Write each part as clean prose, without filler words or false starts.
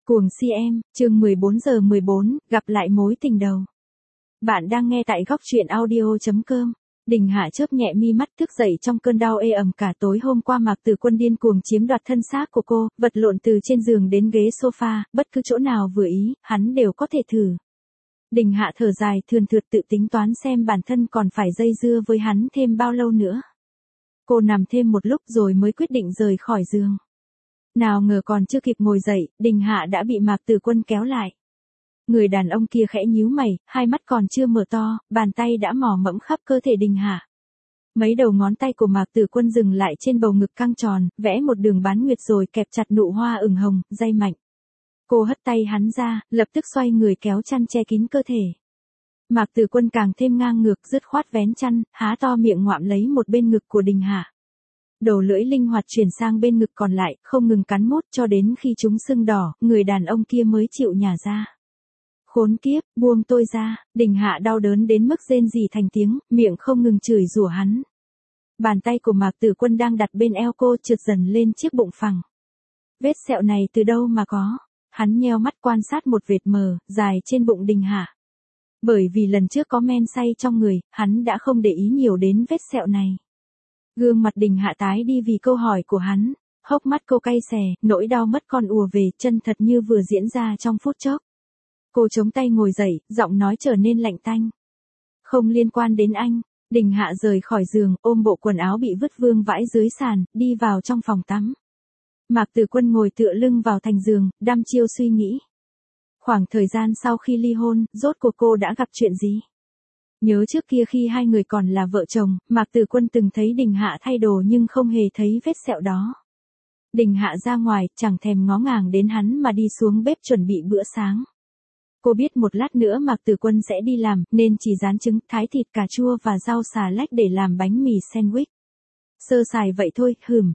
Cuồng si em, chương 14:14, gặp lại mối tình đầu. Bạn đang nghe tại góc truyện audio.com. Đình Hạ chớp nhẹ mi mắt, thức dậy trong cơn đau ê ẩm cả tối hôm qua. Mạc Tử Quân điên cuồng chiếm đoạt thân xác của cô, vật lộn từ trên giường đến ghế sofa, bất cứ chỗ nào vừa ý, hắn đều có thể thử. Đình Hạ thở dài thườn thượt tự tính toán xem bản thân còn phải dây dưa với hắn thêm bao lâu nữa. Cô nằm thêm một lúc rồi mới quyết định rời khỏi giường. Nào ngờ còn chưa kịp ngồi dậy, Đình Hạ đã bị Mạc Tử Quân kéo lại. Người đàn ông kia khẽ nhíu mày, hai mắt còn chưa mở to, bàn tay đã mò mẫm khắp cơ thể Đình Hạ. Mấy đầu ngón tay của Mạc Tử Quân dừng lại trên bầu ngực căng tròn, vẽ một đường bán nguyệt rồi kẹp chặt nụ hoa ửng hồng, day mạnh. Cô hất tay hắn ra, lập tức xoay người kéo chăn che kín cơ thể. Mạc Tử Quân càng thêm ngang ngược, dứt khoát vén chăn, há to miệng ngoạm lấy một bên ngực của Đình Hạ. Đầu lưỡi linh hoạt chuyển sang bên ngực còn lại, không ngừng cắn mốt cho đến khi chúng sưng đỏ, người đàn ông kia mới chịu nhả ra. Khốn kiếp, buông tôi ra. Đình Hạ đau đớn đến mức rên rỉ thành tiếng, miệng không ngừng chửi rủa hắn. Bàn tay của Mạc Tử Quân đang đặt bên eo cô trượt dần lên chiếc bụng phẳng. Vết sẹo này từ đâu mà có? Hắn nheo mắt quan sát một vệt mờ, dài trên bụng Đình Hạ. Bởi vì lần trước có men say trong người, hắn đã không để ý nhiều đến vết sẹo này. Gương mặt Đình Hạ tái đi vì câu hỏi của hắn, hốc mắt cô cay xè, nỗi đau mất con ùa về, chân thật như vừa diễn ra trong phút chốc. Cô chống tay ngồi dậy, giọng nói trở nên lạnh tanh. Không liên quan đến anh. Đình Hạ rời khỏi giường, ôm bộ quần áo bị vứt vương vãi dưới sàn, đi vào trong phòng tắm. Mạc Tử Quân ngồi tựa lưng vào thành giường, đăm chiêu suy nghĩ. Khoảng thời gian sau khi ly hôn, rốt cuộc cô đã gặp chuyện gì? Nhớ trước kia khi hai người còn là vợ chồng, Mạc Tử Quân từng thấy Đình Hạ thay đồ nhưng không hề thấy vết sẹo đó. Đình Hạ ra ngoài, chẳng thèm ngó ngàng đến hắn mà đi xuống bếp chuẩn bị bữa sáng. Cô biết một lát nữa Mạc Tử Quân sẽ đi làm, nên chỉ rán trứng, thái thịt cà chua và rau xà lách để làm bánh mì sandwich. Sơ sài vậy thôi,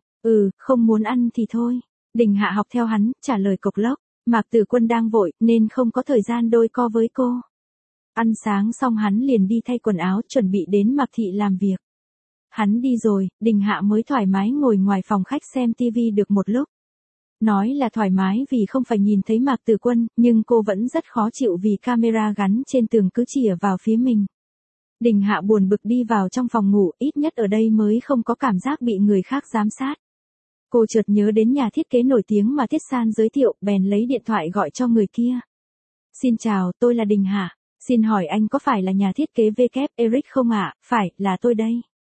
không muốn ăn thì thôi. Đình Hạ học theo hắn, trả lời cộc lốc. Mạc Tử Quân đang vội, nên không có thời gian đôi co với cô. Ăn sáng xong hắn liền đi thay quần áo, chuẩn bị đến Mạc Thị làm việc. Hắn đi rồi, Đình Hạ mới thoải mái ngồi ngoài phòng khách xem tivi được một lúc. Nói là thoải mái vì không phải nhìn thấy Mạc Tử Quân, nhưng cô vẫn rất khó chịu vì camera gắn trên tường cứ chĩa vào phía mình. Đình Hạ buồn bực đi vào trong phòng ngủ, ít nhất ở đây mới không có cảm giác bị người khác giám sát. Cô chợt nhớ đến nhà thiết kế nổi tiếng mà Tiết San giới thiệu, bèn lấy điện thoại gọi cho người kia. Xin chào, tôi là Đình Hạ. Xin hỏi anh có phải là nhà thiết kế WK Eric không ạ? Phải, là tôi đây.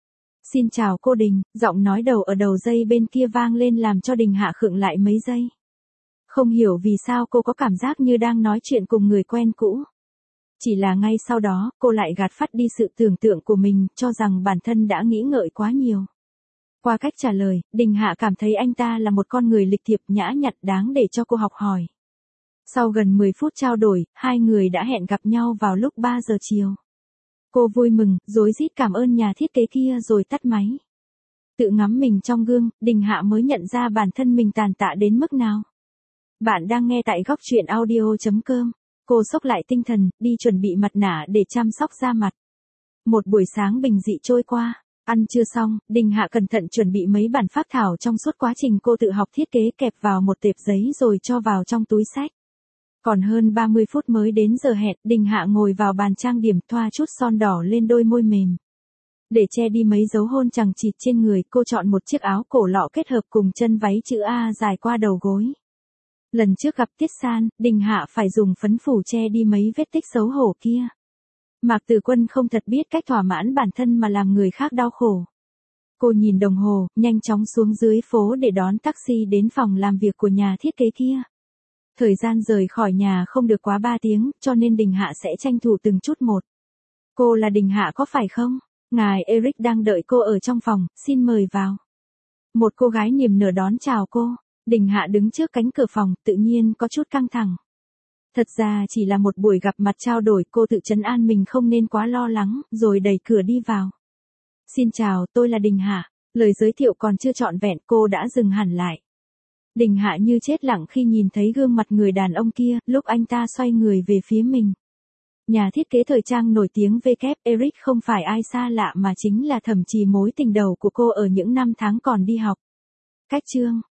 Xin chào cô Đình, giọng nói đầu ở đầu dây bên kia vang lên làm cho Đình Hạ khựng lại mấy giây. Không hiểu vì sao cô có cảm giác như đang nói chuyện cùng người quen cũ. Chỉ là ngay sau đó, cô lại gạt phắt đi sự tưởng tượng của mình, cho rằng bản thân đã nghĩ ngợi quá nhiều. Qua cách trả lời, Đình Hạ cảm thấy anh ta là một con người lịch thiệp nhã nhặn đáng để cho cô học hỏi. Sau gần 10 phút trao đổi, hai người đã hẹn gặp nhau vào lúc 3 giờ chiều. Cô vui mừng, rối rít cảm ơn nhà thiết kế kia rồi tắt máy. Tự ngắm mình trong gương, Đình Hạ mới nhận ra bản thân mình tàn tạ đến mức nào. Bạn đang nghe tại góc truyện audio.com. Cô xốc lại tinh thần, đi chuẩn bị mặt nạ để chăm sóc da mặt. Một buổi sáng bình dị trôi qua. Ăn trưa xong, Đình Hạ cẩn thận chuẩn bị mấy bản phác thảo trong suốt quá trình cô tự học thiết kế, kẹp vào một tệp giấy rồi cho vào trong túi xách. Còn hơn 30 phút mới đến giờ hẹn, Đình Hạ ngồi vào bàn trang điểm, thoa chút son đỏ lên đôi môi mềm. Để che đi mấy dấu hôn chằng chịt trên người, cô chọn một chiếc áo cổ lọ kết hợp cùng chân váy chữ A dài qua đầu gối. Lần trước gặp Tiết San, Đình Hạ phải dùng phấn phủ che đi mấy vết tích xấu hổ kia. Mạc Tử Quân không thật biết cách thỏa mãn bản thân mà làm người khác đau khổ. Cô nhìn đồng hồ, nhanh chóng xuống dưới phố để đón taxi đến phòng làm việc của nhà thiết kế kia. Thời gian rời khỏi nhà không được quá 3 tiếng, cho nên Đình Hạ sẽ tranh thủ từng chút một. Cô là Đình Hạ có phải không? Ngài Eric đang đợi cô ở trong phòng, xin mời vào. Một cô gái niềm nở đón chào cô. Đình Hạ đứng trước cánh cửa phòng, tự nhiên có chút căng thẳng. Thật ra chỉ là một buổi gặp mặt trao đổi, cô tự trấn an mình không nên quá lo lắng, rồi đẩy cửa đi vào. Xin chào, tôi là Đình Hạ. Lời giới thiệu còn chưa trọn vẹn, cô đã dừng hẳn lại. Đình Hạ như chết lặng khi nhìn thấy gương mặt người đàn ông kia, lúc anh ta xoay người về phía mình. Nhà thiết kế thời trang nổi tiếng WK Eric không phải ai xa lạ mà chính là Thẩm Trì, mối tình đầu của cô ở những năm tháng còn đi học. Cách chương